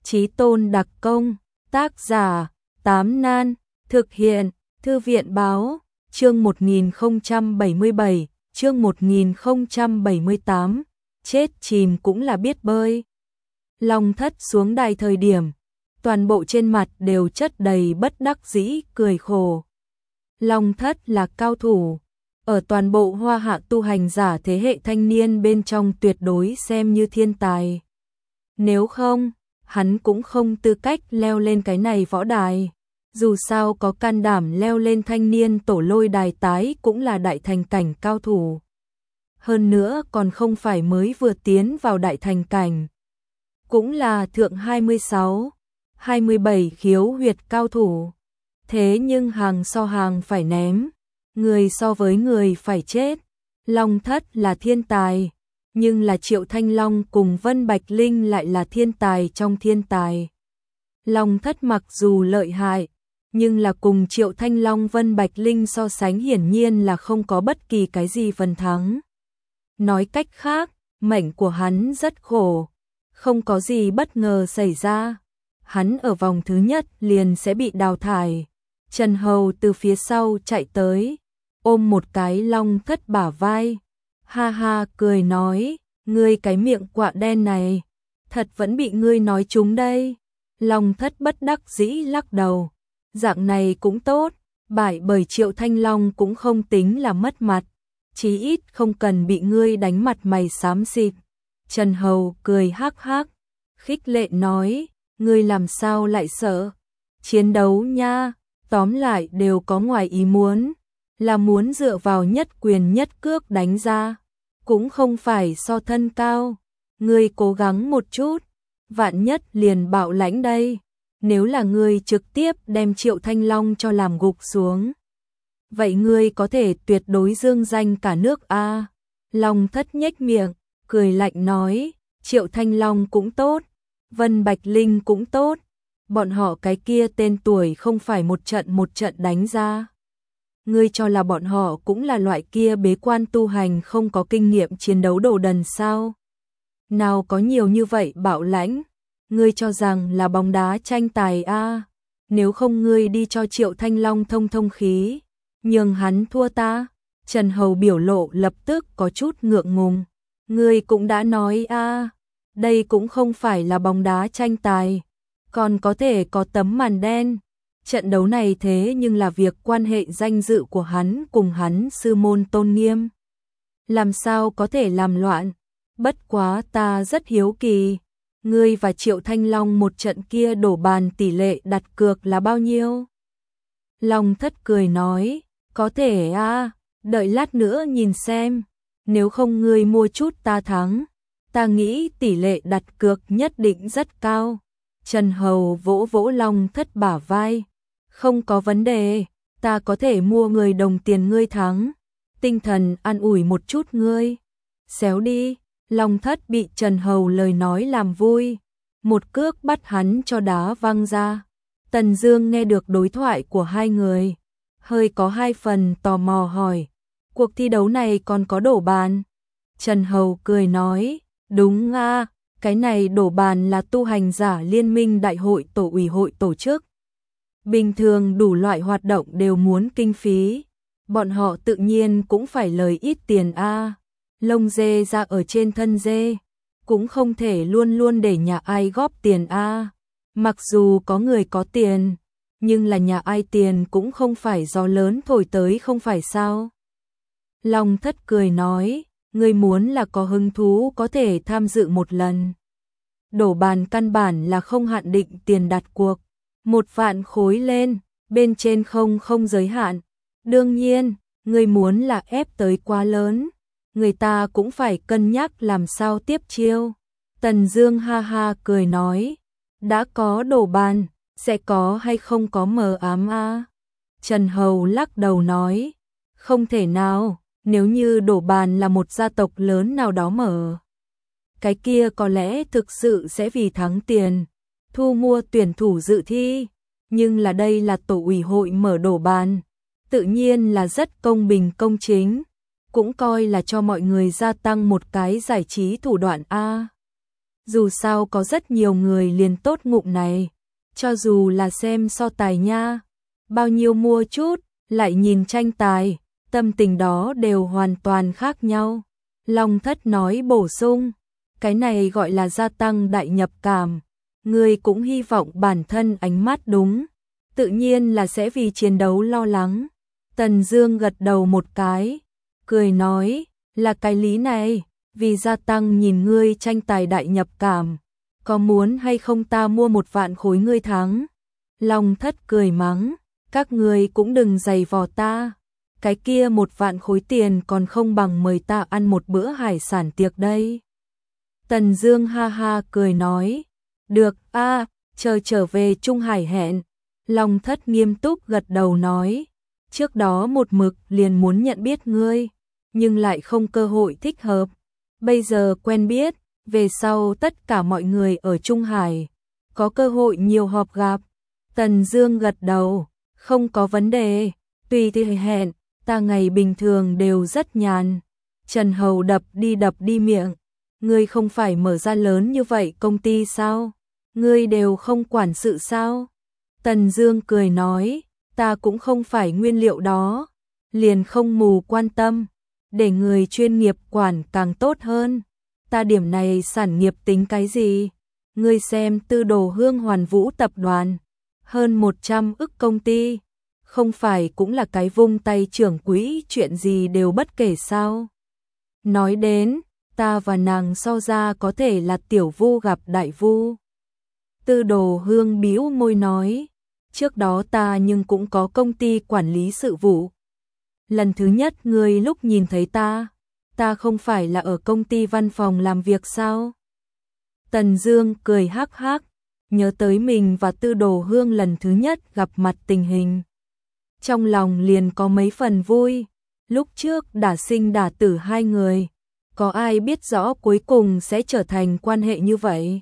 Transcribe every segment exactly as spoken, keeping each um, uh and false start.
Chí tôn đặc công, tác giả, Tám Nan, thực hiện, Thư viện báo, chương một nghìn không trăm bảy mươi bảy, chương một nghìn không trăm bảy mươi tám, chết chìm cũng là biết bơi. Long Thất xuống đài thời điểm, toàn bộ trên mặt đều chất đầy bất đắc dĩ, cười khổ. Long Thất là cao thủ, ở toàn bộ Hoa Hạ tu hành giả thế hệ thanh niên bên trong tuyệt đối xem như thiên tài. Nếu không, hắn cũng không tư cách leo lên cái này võ đài. Dù sao có can đảm leo lên thanh niên tổ lôi đài tái cũng là đại thành cảnh cao thủ. Hơn nữa còn không phải mới vừa tiến vào đại thành cảnh. Cũng là thượng hai mươi sáu, hai mươi bảy khiếu huyệt cao thủ. Thế nhưng hàng so hàng phải ném, người so với người phải chết. Long Thất là thiên tài, nhưng là Triệu Thanh Long cùng Vân Bạch Linh lại là thiên tài trong thiên tài. Long Thất mặc dù lợi hại, nhưng là cùng Triệu Thanh Long Vân Bạch Linh so sánh hiển nhiên là không có bất kỳ cái gì phần thắng. Nói cách khác, mệnh của hắn rất khổ, không có gì bất ngờ xảy ra. Hắn ở vòng thứ nhất liền sẽ bị đào thải. Trần Hầu từ phía sau chạy tới, ôm một cái Long Thất bả vai. Ha ha cười nói, ngươi cái miệng quạ đen này, thật vẫn bị ngươi nói trúng đây. Long Thất bất đắc dĩ lắc đầu, dạng này cũng tốt, bại bởi Triệu Thanh Long cũng không tính là mất mặt, chí ít không cần bị ngươi đánh mặt mày xám xịt. Trần Hầu cười hắc hắc, khích lệ nói, ngươi làm sao lại sợ? Chiến đấu nha, tóm lại đều có ngoài ý muốn, là muốn dựa vào nhất quyền nhất cước đánh ra, cũng không phải so thân cao. Ngươi cố gắng một chút, vạn nhất liền bạo lãnh đây. Nếu là ngươi trực tiếp đem Triệu Thanh Long cho làm gục xuống, vậy ngươi có thể tuyệt đối dương danh cả nước a. Long Thất nhếch miệng, cười lạnh nói, Triệu Thanh Long cũng tốt, Vân Bạch Linh cũng tốt, bọn họ cái kia tên tuổi không phải một trận một trận đánh ra. Ngươi cho là bọn họ cũng là loại kia bế quan tu hành không có kinh nghiệm chiến đấu đồ đần sao? Nào có nhiều như vậy bạo lãnh, ngươi cho rằng là bóng đá tranh tài a? À? Nếu không ngươi đi cho Triệu Thanh Long thông thông khí, nhường hắn thua ta. Trần Hầu biểu lộ lập tức có chút ngượng ngùng. Ngươi cũng đã nói a, à, đây cũng không phải là bóng đá tranh tài, còn có thể có tấm màn đen. Trận đấu này thế nhưng là việc quan hệ danh dự của hắn cùng hắn sư môn tôn nghiêm. Làm sao có thể làm loạn? Bất quá ta rất hiếu kỳ, ngươi và Triệu Thanh Long một trận kia đổ bàn tỷ lệ đặt cược là bao nhiêu? Long Thất cười nói, có thể a, à, đợi lát nữa nhìn xem, nếu không ngươi mua chút ta thắng, ta nghĩ tỷ lệ đặt cược nhất định rất cao. Trần Hầu vỗ vỗ Long Thất bả vai, không có vấn đề, ta có thể mua người đồng tiền ngươi thắng, tinh thần an ủi một chút ngươi. Xéo đi. Long Thất bị Trần Hầu lời nói làm vui, một cước bắt hắn cho đá văng ra. Tần Dương nghe được đối thoại của hai người, hơi có hai phần tò mò hỏi, cuộc thi đấu này còn có đổ bàn? Trần Hầu cười nói, đúng a, cái này đổ bàn là tu hành giả liên minh đại hội tổ ủy hội tổ chức. Bình thường đủ loại hoạt động đều muốn kinh phí, bọn họ tự nhiên cũng phải lời ít tiền a. Lông dê ra ở trên thân dê, cũng không thể luôn luôn để nhà ai góp tiền a. Mặc dù có người có tiền, nhưng là nhà ai tiền cũng không phải gió lớn thổi tới không phải sao? Long Thất cười nói, ngươi muốn là có hứng thú có thể tham dự một lần. Đổ bàn căn bản là không hạn định tiền đặt cuộc, một vạn khối lên, bên trên không không giới hạn. Đương nhiên, ngươi muốn là ép tới quá lớn, người ta cũng phải cân nhắc làm sao tiếp chiêu. Tần Dương ha ha cười nói, đã có đổ bàn, sẽ có hay không có mờ ám a? À? Trần Hầu lắc đầu nói, không thể nào, nếu như đổ bàn là một gia tộc lớn nào đó mở, cái kia có lẽ thực sự sẽ vì thắng tiền, thu mua tuyển thủ dự thi, nhưng là đây là tổ ủy hội mở đổ bàn, tự nhiên là rất công bình công chính. Cũng coi là cho mọi người gia tăng một cái giải trí thủ đoạn a. Dù sao có rất nhiều người liền tốt ngụm này, cho dù là xem so tài nha, bao nhiêu mua chút, lại nhìn tranh tài, tâm tình đó đều hoàn toàn khác nhau. Long Thất nói bổ sung, cái này gọi là gia tăng đại nhập cảm, ngươi cũng hy vọng bản thân ánh mắt đúng, tự nhiên là sẽ vì chiến đấu lo lắng. Tần Dương gật đầu một cái, cười nói, là cái lý này, vì gia tăng nhìn ngươi tranh tài đại nhập cảm, có muốn hay không ta mua một vạn khối ngươi thắng. Long Thất cười mắng, các ngươi cũng đừng giày vò ta, cái kia một vạn khối tiền còn không bằng mời ta ăn một bữa hải sản tiệc đây. Tần Dương ha ha cười nói, được a, chờ trở về Trung Hải hẹn. Long Thất nghiêm túc gật đầu nói, trước đó một mực liền muốn nhận biết ngươi, nhưng lại không cơ hội thích hợp. Bây giờ quen biết, về sau tất cả mọi người ở Trung Hải, có cơ hội nhiều họp gặp. Tần Dương gật đầu, không có vấn đề, tùy thì hẹn, ta ngày bình thường đều rất nhàn. Trần Hầu đập đi đập đi miệng, ngươi không phải mở ra lớn như vậy công ty sao? Ngươi đều không quản sự sao? Tần Dương cười nói, ta cũng không phải nguyên liệu đó, liền không mù quan tâm, để người chuyên nghiệp quản càng tốt hơn. Ta điểm này sản nghiệp tính cái gì? Ngươi xem Tư Đồ Hương Hoàn Vũ tập đoàn, hơn một trăm ức công ty, không phải cũng là cái vung tay trưởng quỹ chuyện gì đều bất kể sao? Nói đến, ta và nàng so ra có thể là tiểu vu gặp đại vu. Tư Đồ Hương bĩu môi nói, trước đó ta nhưng cũng có công ty quản lý sự vụ. Lần thứ nhất ngươi lúc nhìn thấy ta, ta không phải là ở công ty văn phòng làm việc sao? Tần Dương cười hắc hắc, nhớ tới mình và Tư Đồ Hương lần thứ nhất gặp mặt tình hình. Trong lòng liền có mấy phần vui, lúc trước đả sinh đả tử hai người, có ai biết rõ cuối cùng sẽ trở thành quan hệ như vậy.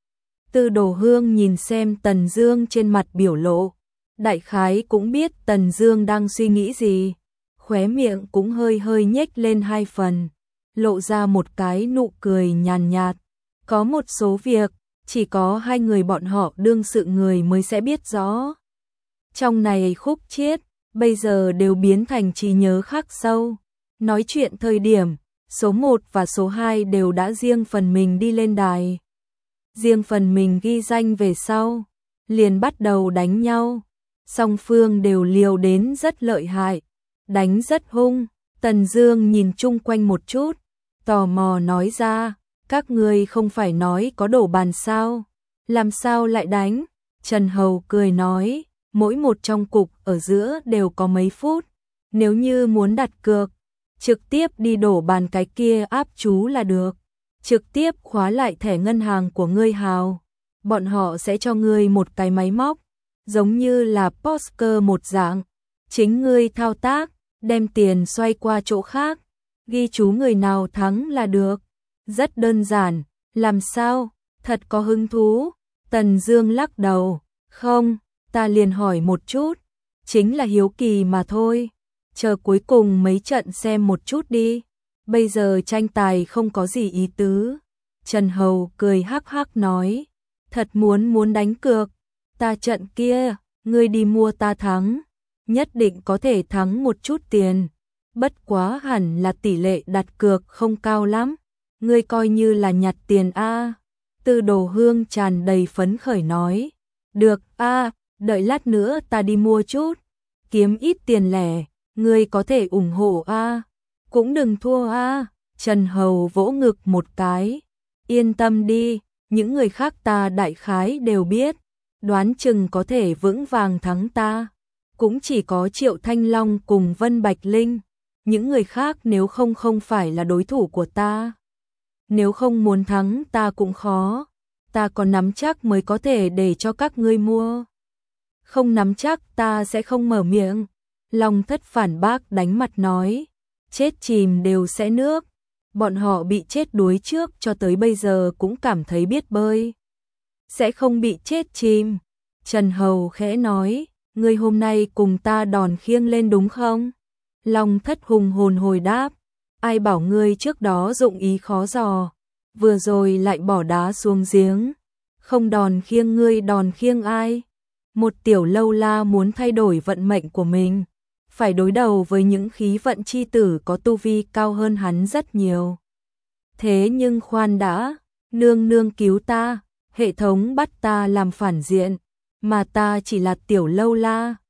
Tư Đồ Hương nhìn xem Tần Dương trên mặt biểu lộ, đại khái cũng biết Tần Dương đang suy nghĩ gì, khóe miệng cũng hơi hơi nhếch lên hai phần, lộ ra một cái nụ cười nhàn nhạt. Có một số việc, chỉ có hai người bọn họ đương sự người mới sẽ biết rõ. Trong này khúc chiết, bây giờ đều biến thành trí nhớ khắc sâu. Nói chuyện thời điểm, số một và số hai đều đã riêng phần mình đi lên đài. Riêng phần mình ghi danh về sau, liền bắt đầu đánh nhau. Song phương đều liều đến rất lợi hại, đánh rất hung. Tần Dương nhìn chung quanh một chút, tò mò nói ra, các ngươi không phải nói có đổ bàn sao, làm sao lại đánh? Trần Hầu cười nói, mỗi một trong cục ở giữa đều có mấy phút, nếu như muốn đặt cược, trực tiếp đi đổ bàn cái kia áp chú là được, trực tiếp khóa lại thẻ ngân hàng của ngươi hào, bọn họ sẽ cho ngươi một cái máy móc, giống như là poker một dạng, chính ngươi thao tác, đem tiền xoay qua chỗ khác, ghi chú người nào thắng là được. Rất đơn giản, làm sao? Thật có hứng thú? Tần Dương lắc đầu, không, ta liền hỏi một chút, chính là hiếu kỳ mà thôi, chờ cuối cùng mấy trận xem một chút đi, bây giờ tranh tài không có gì ý tứ. Trần Hầu cười hắc hắc nói, thật muốn muốn đánh cược, ta trận kia, ngươi đi mua ta thắng, nhất định có thể thắng một chút tiền, bất quá hẳn là tỷ lệ đặt cược không cao lắm. Ngươi coi như là nhặt tiền a. Tư Đồ Hương tràn đầy phấn khởi nói, được a, đợi lát nữa ta đi mua chút, kiếm ít tiền lẻ, ngươi có thể ủng hộ a, cũng đừng thua a. Trần Hầu vỗ ngực một cái, yên tâm đi, những người khác ta đại khái đều biết, đoán chừng có thể vững vàng thắng ta, cũng chỉ có Triệu Thanh Long cùng Vân Bạch Linh, những người khác nếu không không phải là đối thủ của ta. Nếu không muốn thắng ta cũng khó, ta còn nắm chắc mới có thể để cho các ngươi mua. Không nắm chắc ta sẽ không mở miệng. Long Thất phản bác đánh mặt nói, chết chìm đều sẽ nước. Bọn họ bị chết đuối trước cho tới bây giờ cũng cảm thấy biết bơi. Sẽ không bị chết chìm. Trần Hầu khẽ nói, ngươi hôm nay cùng ta đòn khiêng lên đúng không? Long Thất hùng hồn hồi đáp, ai bảo ngươi trước đó dụng ý khó dò, vừa rồi lại bỏ đá xuống giếng, không đòn khiêng ngươi đòn khiêng ai? Một tiểu lâu la muốn thay đổi vận mệnh của mình, phải đối đầu với những khí vận chi tử có tu vi cao hơn hắn rất nhiều. Thế nhưng khoan đã, nương nương cứu ta, hệ thống bắt ta làm phản diện, mà ta chỉ là tiểu lâu la,